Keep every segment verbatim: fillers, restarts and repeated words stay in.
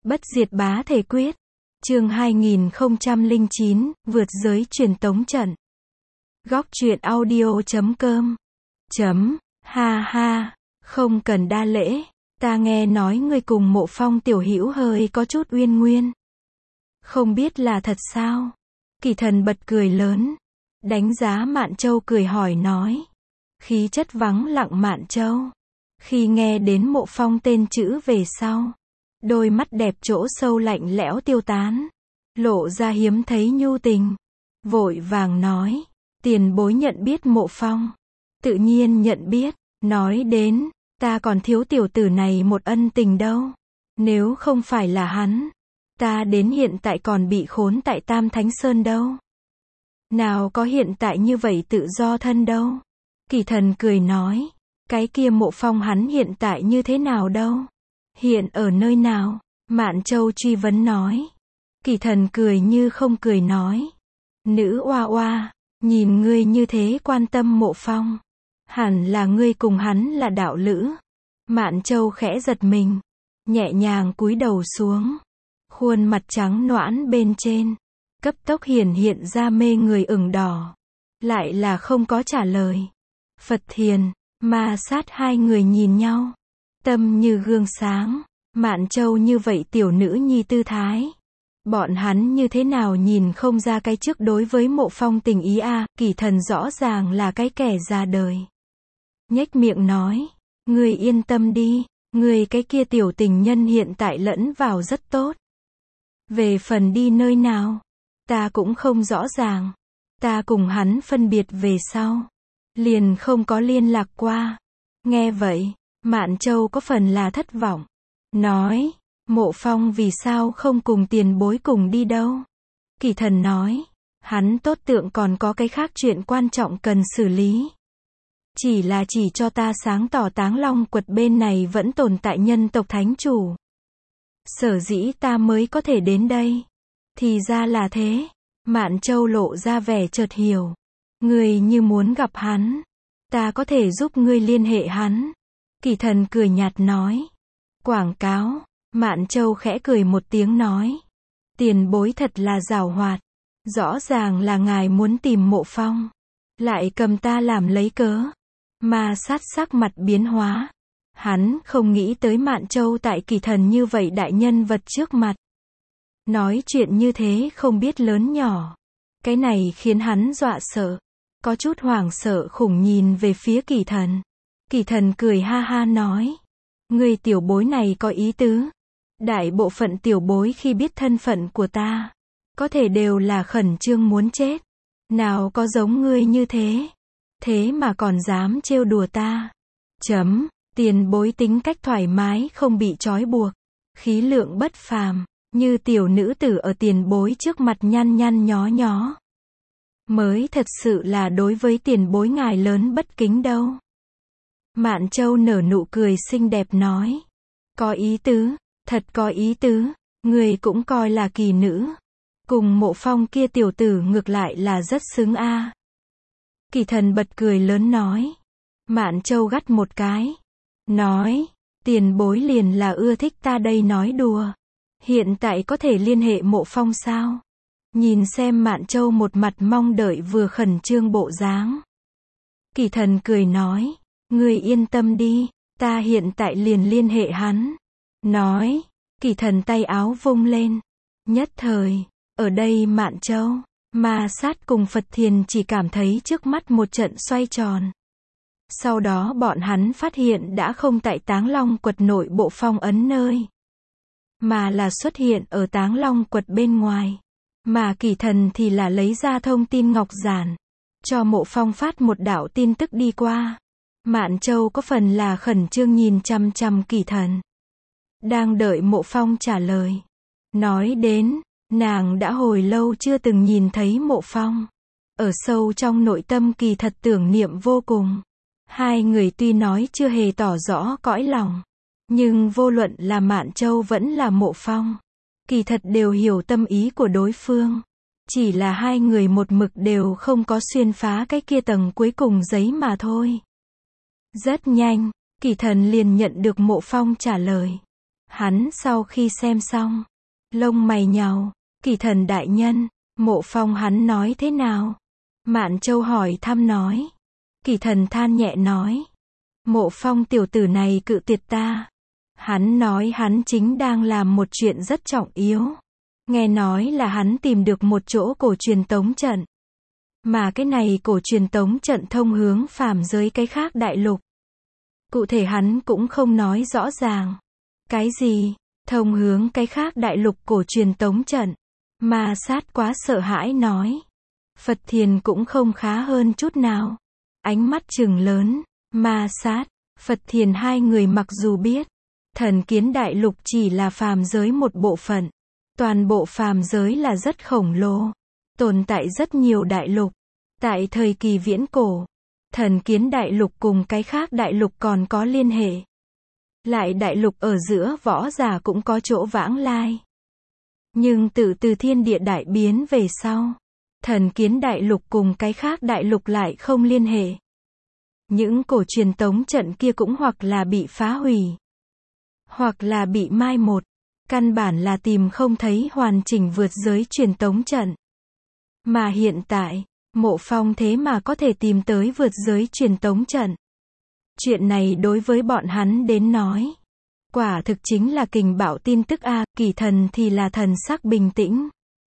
Bất diệt bá thể quyết. Chương hai nghìn không trăm lẻ chín, vượt giới truyền tống trận. Góc truyện audio chấm com. Chấm, ha ha, không cần đa lễ, ta nghe nói ngươi cùng Mộ Phong tiểu hữu hơi có chút uyên nguyên. Không biết là thật sao? Kỳ Thần bật cười lớn, đánh giá Mạn Châu cười hỏi nói. Khí chất vắng lặng Mạn Châu, khi nghe đến Mộ Phong tên chữ về sau, đôi mắt đẹp chỗ sâu lạnh lẽo tiêu tán, lộ ra hiếm thấy nhu tình, vội vàng nói, tiền bối nhận biết Mộ Phong. Tự nhiên nhận biết, nói đến, ta còn thiếu tiểu tử này một ân tình đâu. Nếu không phải là hắn, ta đến hiện tại còn bị khốn tại Tam Thánh Sơn đâu. Nào có hiện tại như vậy tự do thân đâu. Kỳ Thần cười nói, cái kia Mộ Phong hắn hiện tại như thế nào đâu? Hiện ở nơi nào? Mạn Châu truy vấn nói. Kỳ Thần cười như không cười nói. Nữ oa oa, nhìn ngươi như thế quan tâm Mộ Phong, hẳn là ngươi cùng hắn là đạo lữ. Mạn Châu khẽ giật mình, nhẹ nhàng cúi đầu xuống. Khuôn mặt trắng nõn bên trên, cấp tốc hiển hiện ra mê người ửng đỏ. Lại là không có trả lời. Phật Thiền, Ma Sát hai người nhìn nhau. Tâm như gương sáng. Mạn Châu như vậy tiểu nữ nhi tư thái. Bọn hắn như thế nào nhìn không ra cái trước đối với Mộ Phong tình ý a? À, Kỳ Thần rõ ràng là cái kẻ già đời. Nhếch miệng nói, ngươi yên tâm đi, ngươi cái kia tiểu tình nhân hiện tại lẫn vào rất tốt. Về phần đi nơi nào, ta cũng không rõ ràng. Ta cùng hắn phân biệt về sau, liền không có liên lạc qua. Nghe vậy, Mạn Châu có phần là thất vọng. Nói, Mộ Phong vì sao không cùng tiền bối cùng đi đâu? Kỳ Thần nói, hắn tốt tượng còn có cái khác chuyện quan trọng cần xử lý. Chỉ là chỉ cho ta sáng tỏ Táng Long Quật bên này vẫn tồn tại nhân tộc thánh chủ. Sở dĩ ta mới có thể đến đây. Thì ra là thế. Mạn Châu lộ ra vẻ chợt hiểu. Ngươi như muốn gặp hắn, ta có thể giúp ngươi liên hệ hắn. Kỳ Thần cười nhạt nói. Quảng cáo. Mạn Châu khẽ cười một tiếng nói. Tiền bối thật là giàu hoạt. Rõ ràng là ngài muốn tìm Mộ Phong, lại cầm ta làm lấy cớ. Ma Sát sắc mặt biến hóa. Hắn không nghĩ tới Mạn Châu tại Kỳ Thần như vậy đại nhân vật trước mặt. Nói chuyện như thế không biết lớn nhỏ. Cái này khiến hắn dọa sợ. Có chút hoảng sợ khủng nhìn về phía Kỳ Thần. Kỳ Thần cười ha ha nói. Người tiểu bối này có ý tứ. Đại bộ phận tiểu bối khi biết thân phận của ta, có thể đều là khẩn trương muốn chết. Nào có giống ngươi như thế. Thế mà còn dám trêu đùa ta. Chấm, tiền bối tính cách thoải mái không bị trói buộc. Khí lượng bất phàm, như tiểu nữ tử ở tiền bối trước mặt nhăn nhăn nhó nhó. Mới thật sự là đối với tiền bối ngài lớn bất kính đâu. Mạn Châu nở nụ cười xinh đẹp nói. Có ý tứ, thật có ý tứ, người cũng coi là kỳ nữ. Cùng Mộ Phong kia tiểu tử ngược lại là rất xứng a. À. Kỳ Thần bật cười lớn nói. Mạn Châu gắt một cái. Nói, tiền bối liền là ưa thích ta đây nói đùa. Hiện tại có thể liên hệ Mộ Phong sao? Nhìn xem Mạn Châu một mặt mong đợi vừa khẩn trương bộ dáng. Kỳ Thần cười nói. Ngươi yên tâm đi, ta hiện tại liền liên hệ hắn. Nói, Kỳ Thần tay áo vung lên. Nhất thời, ở đây Mạn Châu, Ma Sát cùng Phật Thiền chỉ cảm thấy trước mắt một trận xoay tròn. Sau đó bọn hắn phát hiện đã không tại Táng Long Quật nội bộ phong ấn nơi, mà là xuất hiện ở Táng Long Quật bên ngoài. Mà Kỳ Thần thì là lấy ra thông tin ngọc giản, cho Mộ Phong phát một đạo tin tức đi qua. Mạn Châu có phần là khẩn trương nhìn chăm chăm Kỳ Thần, đang đợi Mộ Phong trả lời. Nói đến, nàng đã hồi lâu chưa từng nhìn thấy Mộ Phong. Ở sâu trong nội tâm kỳ thật tưởng niệm vô cùng. Hai người tuy nói chưa hề tỏ rõ cõi lòng, nhưng vô luận là Mạn Châu vẫn là Mộ Phong, kỳ thật đều hiểu tâm ý của đối phương. Chỉ là hai người một mực đều không có xuyên phá cái kia tầng cuối cùng giấy mà thôi. Rất nhanh, Kỳ Thần liền nhận được Mộ Phong trả lời. Hắn sau khi xem xong, lông mày nhàu, Kỳ Thần đại nhân, Mộ Phong hắn nói thế nào? Mạn Châu hỏi thăm nói. Kỳ Thần than nhẹ nói. Mộ Phong tiểu tử này cự tuyệt ta. Hắn nói hắn chính đang làm một chuyện rất trọng yếu. Nghe nói là hắn tìm được một chỗ cổ truyền tống trận. Mà cái này cổ truyền tống trận thông hướng phàm giới cái khác đại lục. Cụ thể hắn cũng không nói rõ ràng. Cái gì? Thông hướng cái khác đại lục cổ truyền tống trận. Ma Sát quá sợ hãi nói. Phật Thiền cũng không khá hơn chút nào. Ánh mắt trừng lớn. Ma Sát, Phật Thiền hai người mặc dù biết, thần kiến đại lục chỉ là phàm giới một bộ phận. Toàn bộ phàm giới là rất khổng lồ. Tồn tại rất nhiều đại lục. Tại thời kỳ viễn cổ, thần kiến đại lục cùng cái khác đại lục còn có liên hệ. Lại đại lục ở giữa võ giả cũng có chỗ vãng lai. Nhưng tự từ thiên địa đại biến về sau, thần kiến đại lục cùng cái khác đại lục lại không liên hệ. Những cổ truyền tống trận kia cũng hoặc là bị phá hủy, hoặc là bị mai một, căn bản là tìm không thấy hoàn chỉnh vượt giới truyền tống trận. Mà hiện tại, Mộ Phong thế mà có thể tìm tới vượt giới truyền tống trận. Chuyện này đối với bọn hắn đến nói, quả thực chính là kình bạo tin tức a. Kỳ Thần thì là thần sắc bình tĩnh.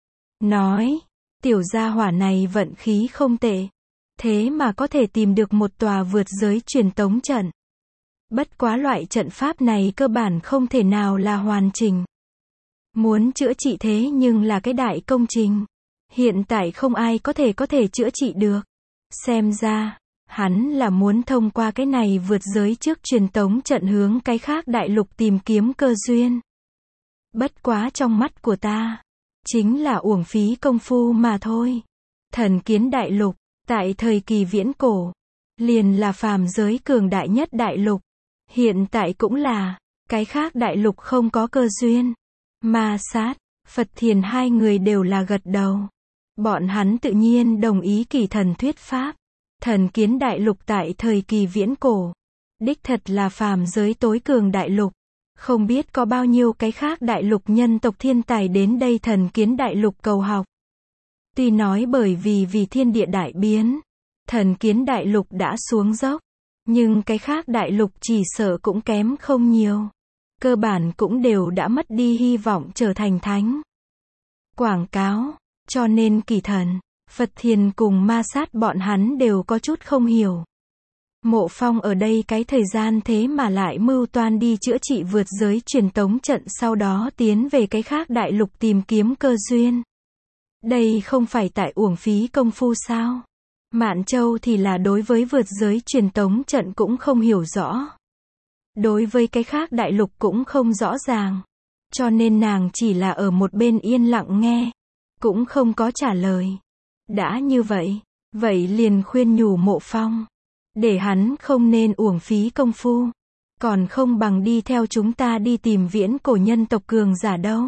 Nói, tiểu gia hỏa này vận khí không tệ. Thế mà có thể tìm được một tòa vượt giới truyền tống trận. Bất quá loại trận pháp này cơ bản không thể nào là hoàn chỉnh. Muốn chữa trị thế nhưng là cái đại công trình. Hiện tại không ai có thể có thể chữa trị được. Xem ra, hắn là muốn thông qua cái này vượt giới trước truyền tống trận hướng cái khác đại lục tìm kiếm cơ duyên. Bất quá trong mắt của ta, chính là uổng phí công phu mà thôi. Thần kiến đại lục, tại thời kỳ viễn cổ, liền là phàm giới cường đại nhất đại lục. Hiện tại cũng là, cái khác đại lục không có cơ duyên. Ma Sát, Phật Thiền hai người đều là gật đầu. Bọn hắn tự nhiên đồng ý Kỳ Thần thuyết pháp. Thần kiến đại lục tại thời kỳ viễn cổ, đích thật là phàm giới tối cường đại lục. Không biết có bao nhiêu cái khác đại lục nhân tộc thiên tài đến đây thần kiến đại lục cầu học. Tuy nói bởi vì vì thiên địa đại biến, thần kiến đại lục đã xuống dốc, nhưng cái khác đại lục chỉ sợ cũng kém không nhiều. Cơ bản cũng đều đã mất đi hy vọng trở thành thánh. Quảng cáo, cho nên Kỳ Thần, Phật Thiền cùng Ma Sát bọn hắn đều có chút không hiểu. Mộ Phong ở đây cái thời gian thế mà lại mưu toan đi chữa trị vượt giới truyền tống trận, sau đó tiến về cái khác đại lục tìm kiếm cơ duyên. Đây không phải tại uổng phí công phu sao? Mạn Châu thì là đối với vượt giới truyền tống trận cũng không hiểu rõ. Đối với cái khác đại lục cũng không rõ ràng. Cho nên nàng chỉ là ở một bên yên lặng nghe. Cũng không có trả lời. Đã như vậy, vậy liền khuyên nhủ Mộ Phong. Để hắn không nên uổng phí công phu. Còn không bằng đi theo chúng ta đi tìm viễn cổ nhân tộc cường giả đâu.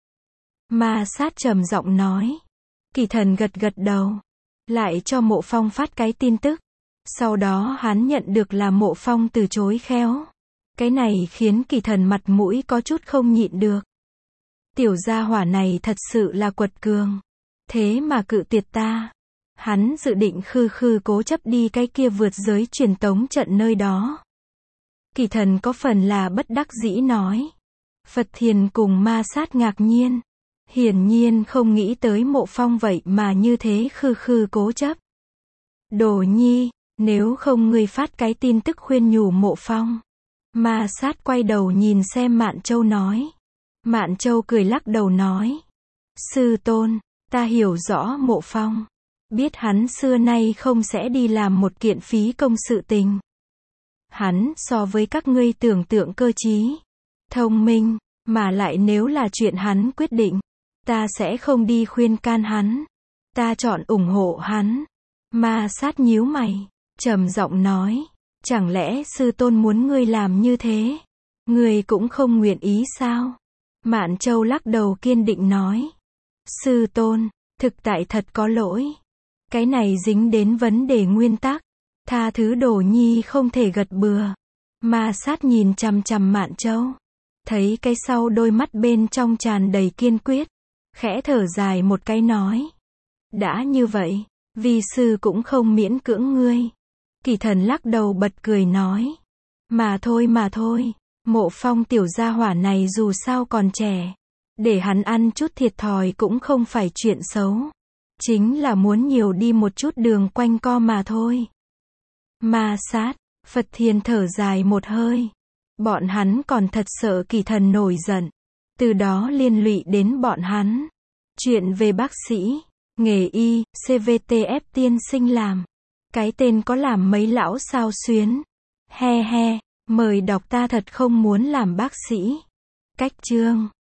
Ma Sát trầm giọng nói. Kỳ Thần gật gật đầu. Lại cho Mộ Phong phát cái tin tức. Sau đó hắn nhận được là Mộ Phong từ chối khéo. Cái này khiến Kỳ Thần mặt mũi có chút không nhịn được. Tiểu gia hỏa này thật sự là quật cường. Thế mà cự tuyệt ta. Hắn dự định khư khư cố chấp đi cái kia vượt giới truyền tống trận nơi đó. Kỳ Thần có phần là bất đắc dĩ nói. Phật Thiền cùng Ma Sát ngạc nhiên. Hiển nhiên không nghĩ tới Mộ Phong vậy mà như thế khư khư cố chấp. Đồ nhi, nếu không ngươi phát cái tin tức khuyên nhủ Mộ Phong. Ma Sát quay đầu nhìn xem Mạn Châu nói. Mạn Châu cười lắc đầu nói. Sư tôn, ta hiểu rõ Mộ Phong. Biết hắn xưa nay không sẽ đi làm một kiện phí công sự tình. Hắn so với các ngươi tưởng tượng cơ trí, thông minh, mà lại nếu là chuyện hắn quyết định, ta sẽ không đi khuyên can hắn. Ta chọn ủng hộ hắn. Ma Sát nhíu mày, trầm giọng nói. Chẳng lẽ sư tôn muốn ngươi làm như thế? Ngươi cũng không nguyện ý sao? Mạn Châu lắc đầu kiên định nói. Sư tôn, thực tại thật có lỗi. Cái này dính đến vấn đề nguyên tắc. Tha thứ đồ nhi không thể gật bừa. Ma Sát nhìn chằm chằm Mạn Châu. Thấy cái sau đôi mắt bên trong tràn đầy kiên quyết. Khẽ thở dài một cái nói. Đã như vậy, vi sư cũng không miễn cưỡng ngươi. Kỳ Thần lắc đầu bật cười nói. Mà thôi mà thôi, Mộ Phong tiểu gia hỏa này dù sao còn trẻ. Để hắn ăn chút thiệt thòi cũng không phải chuyện xấu. Chính là muốn nhiều đi một chút đường quanh co mà thôi. Ma sát, Phật Thiền thở dài một hơi. Bọn hắn còn thật sợ Kỳ Thần nổi giận. Từ đó liên lụy đến bọn hắn. Chuyện về bác sĩ, nghề y, xê vê tê ép tiên sinh làm. Cái tên có làm mấy lão sao xuyến. He he, mời đọc ta thật không muốn làm bác sĩ. Cách chương